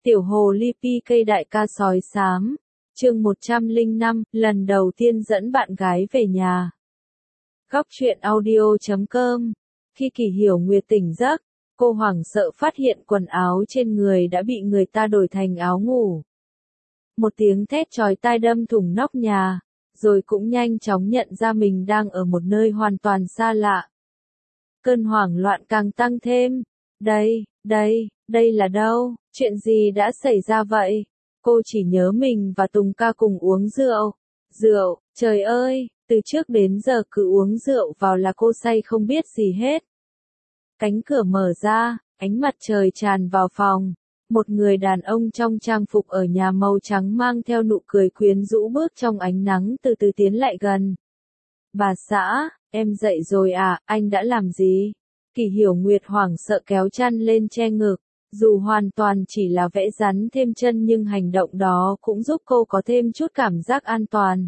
Tiểu hồ ly PK đại ca sói xám. Chương 105, lần đầu tiên dẫn bạn gái về nhà. Góc truyện audio.com. Khi Kỳ Hiểu Nguyệt tỉnh giấc, cô hoảng sợ phát hiện quần áo trên người đã bị người ta đổi thành áo ngủ. Một tiếng thét chói tai đâm thủng nóc nhà, rồi cũng nhanh chóng nhận ra mình đang ở một nơi hoàn toàn xa lạ. Cơn hoảng loạn càng tăng thêm. Đây là đâu? Chuyện gì đã xảy ra vậy? Cô chỉ nhớ mình và Tùng ca cùng uống rượu, trời ơi, từ trước đến giờ cứ uống rượu vào là cô say không biết gì hết. Cánh cửa mở ra, ánh mặt trời tràn vào phòng. Một người đàn ông trong trang phục ở nhà màu trắng mang theo nụ cười quyến rũ bước trong ánh nắng từ từ tiến lại gần. Bà xã, em dậy rồi à, anh đã làm gì? Kỳ Hiểu Nguyệt hoảng sợ kéo chăn lên che ngực. Dù hoàn toàn chỉ là vẽ rắn thêm chân nhưng hành động đó cũng giúp cô có thêm chút cảm giác an toàn.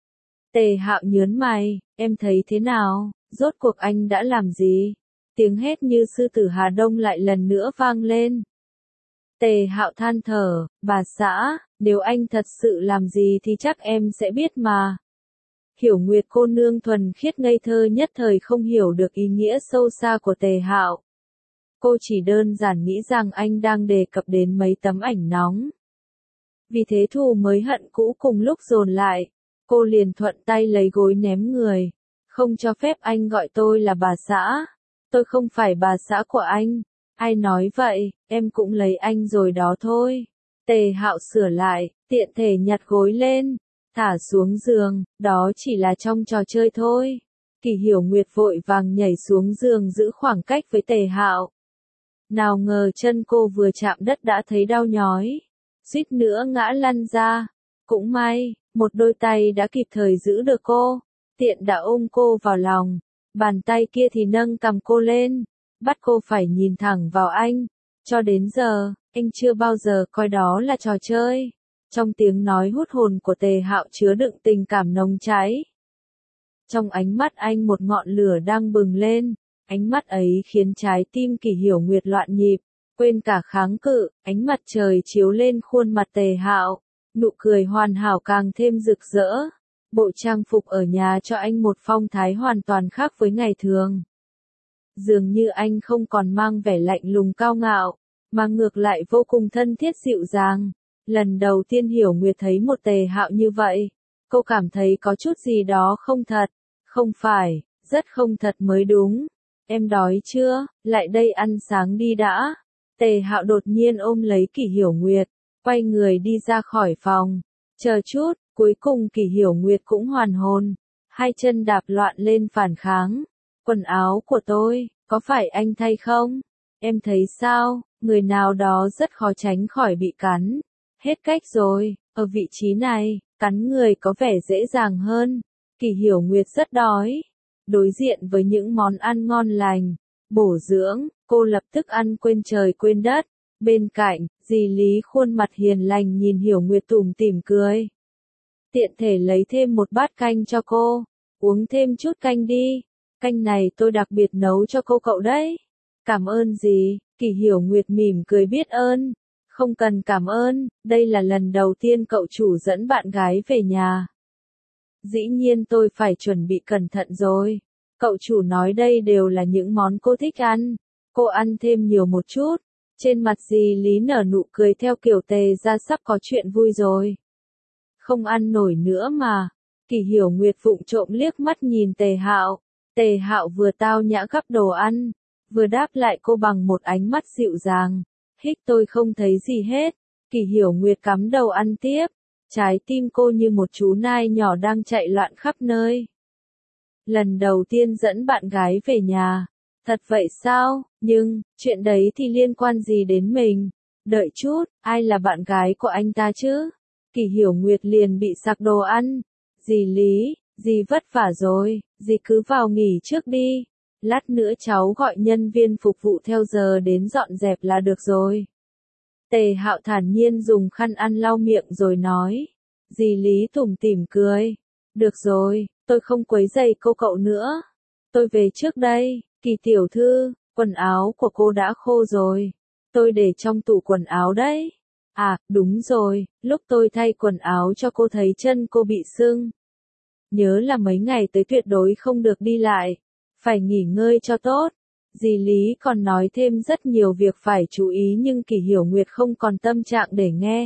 Tề Hạo nhớn mày, em thấy thế nào, rốt cuộc anh đã làm gì? Tiếng hét như sư tử Hà Đông lại lần nữa vang lên. Tề Hạo than thở, bà xã, nếu anh thật sự làm gì thì chắc em sẽ biết mà. Hiểu Nguyệt cô nương thuần khiết ngây thơ nhất thời không hiểu được ý nghĩa sâu xa của Tề Hạo. Cô chỉ đơn giản nghĩ rằng anh đang đề cập đến mấy tấm ảnh nóng. Vì thế thù mới hận cũ cùng lúc dồn lại, cô liền thuận tay lấy gối ném người. Không cho phép anh gọi tôi là bà xã. Tôi không phải bà xã của anh. Ai nói vậy, em cũng lấy anh rồi đó thôi. Tề Hạo sửa lại, tiện thể nhặt gối lên, thả xuống giường, đó chỉ là trong trò chơi thôi. Kỳ Hiểu Nguyệt vội vàng nhảy xuống giường giữ khoảng cách với Tề Hạo. Nào ngờ chân cô vừa chạm đất đã thấy đau nhói, suýt nữa ngã lăn ra. Cũng may, một đôi tay đã kịp thời giữ được cô, tiện đã ôm cô vào lòng, bàn tay kia thì nâng cằm cô lên, bắt cô phải nhìn thẳng vào anh. Cho đến giờ, anh chưa bao giờ coi đó là trò chơi. Trong tiếng nói hút hồn của Tề Hạo chứa đựng tình cảm nồng cháy. Trong ánh mắt anh một ngọn lửa đang bừng lên. Ánh mắt ấy khiến trái tim Kỳ Hiểu Nguyệt loạn nhịp, quên cả kháng cự, ánh mặt trời chiếu lên khuôn mặt Tề Hạo, nụ cười hoàn hảo càng thêm rực rỡ. Bộ trang phục ở nhà cho anh một phong thái hoàn toàn khác với ngày thường. Dường như anh không còn mang vẻ lạnh lùng cao ngạo, mà ngược lại vô cùng thân thiết dịu dàng. Lần đầu tiên Hiểu Nguyệt thấy một Tề Hạo như vậy, cô cảm thấy có chút gì đó không thật, không phải, rất không thật mới đúng. Em đói chưa? Lại đây ăn sáng đi đã. Tề Hạo đột nhiên ôm lấy Kỳ Hiểu Nguyệt, quay người đi ra khỏi phòng. Chờ chút, cuối cùng Kỳ Hiểu Nguyệt cũng hoàn hồn, hai chân đạp loạn lên phản kháng. Quần áo của tôi, có phải anh thay không? Em thấy sao, người nào đó rất khó tránh khỏi bị cắn. Hết cách rồi, ở vị trí này, cắn người có vẻ dễ dàng hơn. Kỳ Hiểu Nguyệt rất đói. Đối diện với những món ăn ngon lành, bổ dưỡng, cô lập tức ăn quên trời quên đất. Bên cạnh, dì Lý khuôn mặt hiền lành nhìn Hiểu Nguyệt tủm tỉm cười. Tiện thể lấy thêm một bát canh cho cô, uống thêm chút canh đi. Canh này tôi đặc biệt nấu cho cô cậu đấy. Cảm ơn dì, Kỳ Hiểu Nguyệt mỉm cười biết ơn. Không cần cảm ơn, đây là lần đầu tiên cậu chủ dẫn bạn gái về nhà. Dĩ nhiên tôi phải chuẩn bị cẩn thận rồi. Cậu chủ nói đây đều là những món cô thích ăn. Cô ăn thêm nhiều một chút. Trên mặt dì Lý nở nụ cười theo kiểu Tề ra sắp có chuyện vui rồi. Không ăn nổi nữa mà. Kỳ Hiểu Nguyệt vụng trộm liếc mắt nhìn Tề Hạo. Tề Hạo vừa tao nhã gắp đồ ăn, vừa đáp lại cô bằng một ánh mắt dịu dàng. Hích tôi không thấy gì hết. Kỳ Hiểu Nguyệt cắm đầu ăn tiếp. Trái tim cô như một chú nai nhỏ đang chạy loạn khắp nơi. Lần đầu tiên dẫn bạn gái về nhà. Thật vậy sao? Nhưng, chuyện đấy thì liên quan gì đến mình? Đợi chút, ai là bạn gái của anh ta chứ? Kỳ Hiểu Nguyệt liền bị sặc đồ ăn. Dì Lý, dì vất vả rồi, dì cứ vào nghỉ trước đi. Lát nữa cháu gọi nhân viên phục vụ theo giờ đến dọn dẹp là được rồi. Tề Hạo thản nhiên dùng khăn ăn lau miệng rồi nói. Dì Lý tủm tỉm cười. Được rồi, tôi không quấy rầy cô cậu nữa. Tôi về trước đây. Kỳ tiểu thư, quần áo của cô đã khô rồi. Tôi để trong tủ quần áo đấy. À, đúng rồi, lúc tôi thay quần áo cho cô thấy chân cô bị sưng. Nhớ là mấy ngày tới tuyệt đối không được đi lại, phải nghỉ ngơi cho tốt. Dì Lý còn nói thêm rất nhiều việc phải chú ý nhưng Kỷ Hiểu Nguyệt không còn tâm trạng để nghe.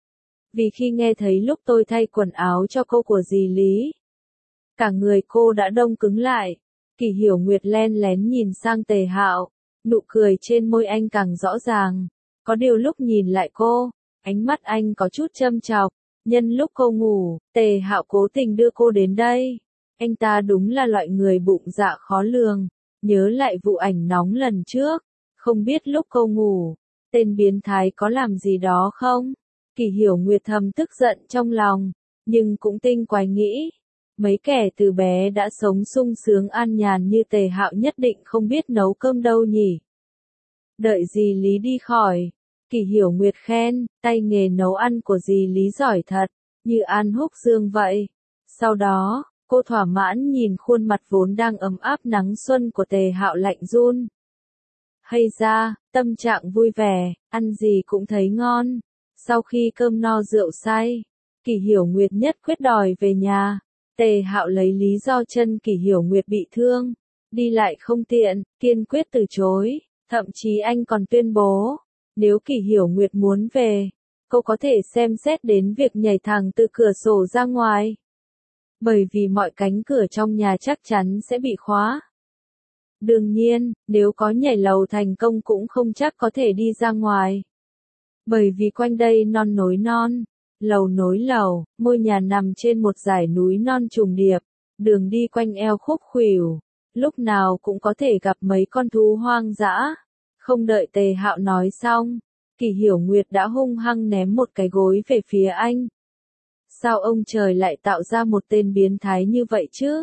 Vì khi nghe thấy lúc tôi thay quần áo cho cô của dì Lý, cả người cô đã đông cứng lại. Kỷ Hiểu Nguyệt len lén nhìn sang Tề Hạo, nụ cười trên môi anh càng rõ ràng. Có điều lúc nhìn lại cô, ánh mắt anh có chút châm chọc. Nhân lúc cô ngủ, Tề Hạo cố tình đưa cô đến đây. Anh ta đúng là loại người bụng dạ khó lường. Nhớ lại vụ ảnh nóng lần trước, không biết lúc cô ngủ, tên biến thái có làm gì đó không? Kỷ Hiểu Nguyệt thầm tức giận trong lòng, nhưng cũng tinh quái nghĩ, mấy kẻ từ bé đã sống sung sướng an nhàn như Tề Hạo nhất định không biết nấu cơm đâu nhỉ. Đợi dì Lý đi khỏi, Kỷ Hiểu Nguyệt khen, tay nghề nấu ăn của dì Lý giỏi thật, như An Húc Dương vậy. Sau đó, cô thỏa mãn nhìn khuôn mặt vốn đang ấm áp nắng xuân của Tề Hạo lạnh run. Hay ra, tâm trạng vui vẻ, ăn gì cũng thấy ngon. Sau khi cơm no rượu say, Kỷ Hiểu Nguyệt nhất quyết đòi về nhà. Tề Hạo lấy lý do chân Kỷ Hiểu Nguyệt bị thương, đi lại không tiện, kiên quyết từ chối. Thậm chí anh còn tuyên bố, nếu Kỷ Hiểu Nguyệt muốn về, cô có thể xem xét đến việc nhảy thẳng từ cửa sổ ra ngoài. Bởi vì mọi cánh cửa trong nhà chắc chắn sẽ bị khóa. Đương nhiên, nếu có nhảy lầu thành công cũng không chắc có thể đi ra ngoài. Bởi vì quanh đây non nối non, lầu nối lầu, ngôi nhà nằm trên một dải núi non trùng điệp, đường đi quanh eo khúc khuỷu, lúc nào cũng có thể gặp mấy con thú hoang dã. Không đợi Tề Hạo nói xong, Kỷ Hiểu Nguyệt đã hung hăng ném một cái gối về phía anh. Sao ông trời lại tạo ra một tên biến thái như vậy chứ?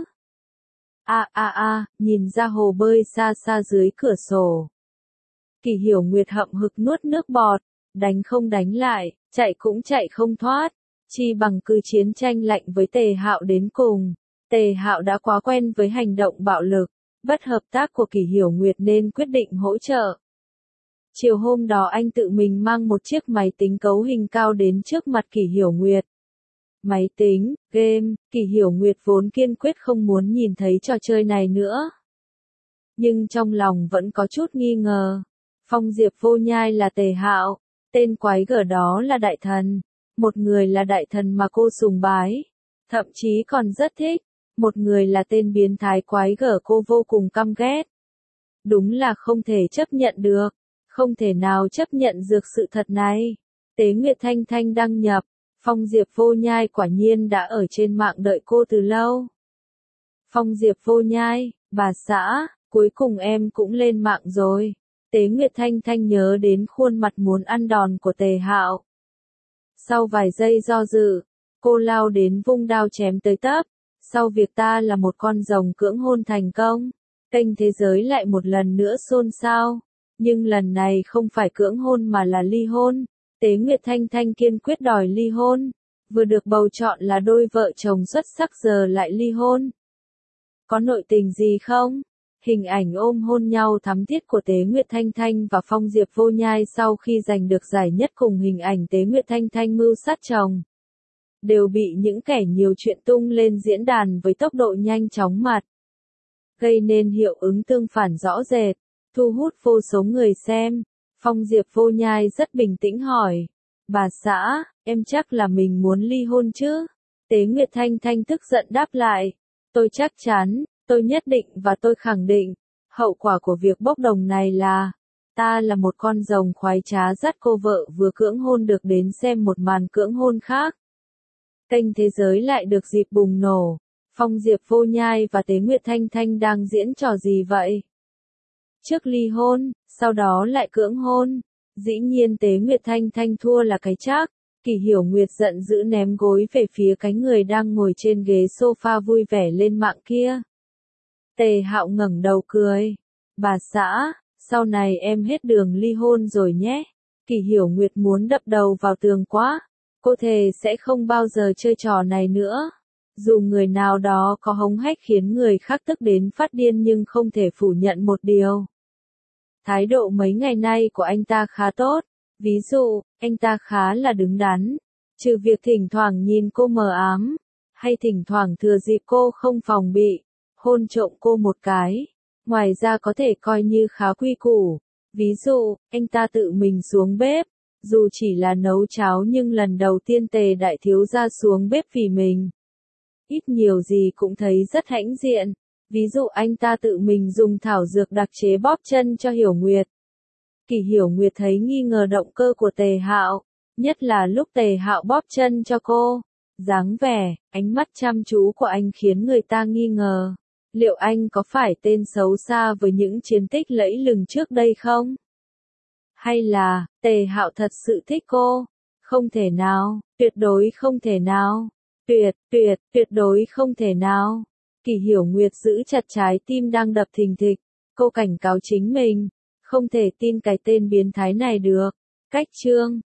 Nhìn ra hồ bơi xa xa dưới cửa sổ. Kỷ Hiểu Nguyệt hậm hực nuốt nước bọt, đánh không đánh lại, chạy cũng chạy không thoát, chi bằng cứ chiến tranh lạnh với Tề Hạo đến cùng. Tề Hạo đã quá quen với hành động bạo lực, bất hợp tác của Kỷ Hiểu Nguyệt nên quyết định hỗ trợ. Chiều hôm đó anh tự mình mang một chiếc máy tính cấu hình cao đến trước mặt Kỷ Hiểu Nguyệt. Máy tính, game, Kỷ Hiểu Nguyệt vốn kiên quyết không muốn nhìn thấy trò chơi này nữa. Nhưng trong lòng vẫn có chút nghi ngờ. Phong Diệp Vô Nhai là Tề Hạo, tên quái gở đó là đại thần. Một người là đại thần mà cô sùng bái, thậm chí còn rất thích. Một người là tên biến thái quái gở cô vô cùng căm ghét. Đúng là không thể chấp nhận được, không thể nào chấp nhận được sự thật này. Tế Nguyệt Thanh Thanh đăng nhập. Phong Diệp Vô Nhai quả nhiên đã ở trên mạng đợi cô từ lâu. Phong Diệp Vô Nhai, bà xã, cuối cùng em cũng lên mạng rồi. Tế Nguyệt Thanh Thanh nhớ đến khuôn mặt muốn ăn đòn của Tề Hạo. Sau vài giây do dự, cô lao đến vung đao chém tới tấp. Sau việc ta là một con rồng cưỡng hôn thành công, kênh thế giới lại một lần nữa xôn xao. Nhưng lần này không phải cưỡng hôn mà là ly hôn. Tế Nguyệt Thanh Thanh kiên quyết đòi ly hôn, vừa được bầu chọn là đôi vợ chồng xuất sắc giờ lại ly hôn. Có nội tình gì không? Hình ảnh ôm hôn nhau thắm thiết của Tế Nguyệt Thanh Thanh và Phong Diệp Vô Nhai sau khi giành được giải nhất cùng hình ảnh Tế Nguyệt Thanh Thanh mưu sát chồng, đều bị những kẻ nhiều chuyện tung lên diễn đàn với tốc độ nhanh chóng mặt, gây nên hiệu ứng tương phản rõ rệt, thu hút vô số người xem. Phong Diệp Vô Nhai rất bình tĩnh hỏi, bà xã, em chắc là mình muốn ly hôn chứ? Tế Nguyệt Thanh Thanh tức giận đáp lại, tôi chắc chắn, tôi nhất định và tôi khẳng định, hậu quả của việc bốc đồng này là, ta là một con rồng khoái trá dắt cô vợ vừa cưỡng hôn được đến xem một màn cưỡng hôn khác. Kênh thế giới lại được dịp bùng nổ, Phong Diệp Vô Nhai và Tế Nguyệt Thanh Thanh đang diễn trò gì vậy? Trước ly hôn, sau đó lại cưỡng hôn. Dĩ nhiên Tế Nguyệt Thanh Thanh thua là cái chắc. Kỷ Hiểu Nguyệt giận dữ ném gối về phía cái người đang ngồi trên ghế sofa vui vẻ lên mạng kia. Tề Hạo ngẩng đầu cười. Bà xã, sau này em hết đường ly hôn rồi nhé. Kỷ Hiểu Nguyệt muốn đập đầu vào tường quá. Cô thề sẽ không bao giờ chơi trò này nữa. Dù người nào đó có hống hách khiến người khác tức đến phát điên nhưng không thể phủ nhận một điều. Thái độ mấy ngày nay của anh ta khá tốt, Ví dụ, anh ta khá là đứng đắn, trừ việc thỉnh thoảng nhìn cô mờ ám, hay thỉnh thoảng thừa dịp cô không phòng bị, hôn trộm cô một cái. Ngoài ra có thể coi như khá quy củ. Ví dụ, anh ta tự mình xuống bếp, dù chỉ là nấu cháo nhưng lần đầu tiên Tề đại thiếu gia xuống bếp vì mình. Ít nhiều gì cũng thấy rất hãnh diện. Ví dụ anh ta tự mình dùng thảo dược đặc chế bóp chân cho Hiểu Nguyệt. Kỳ Hiểu Nguyệt thấy nghi ngờ động cơ của Tề Hạo, nhất là lúc Tề Hạo bóp chân cho cô. Dáng vẻ, ánh mắt chăm chú của anh khiến người ta nghi ngờ. Liệu anh có phải tên xấu xa với những chiến tích lẫy lừng trước đây không? Hay là, Tề Hạo thật sự thích cô? Không thể nào, tuyệt đối không thể nào. Tuyệt đối không thể nào. Kỳ Hiểu Nguyệt giữ chặt trái tim đang đập thình thịch. Cô cảnh cáo chính mình. Không thể tin cái tên biến thái này được. Cách chương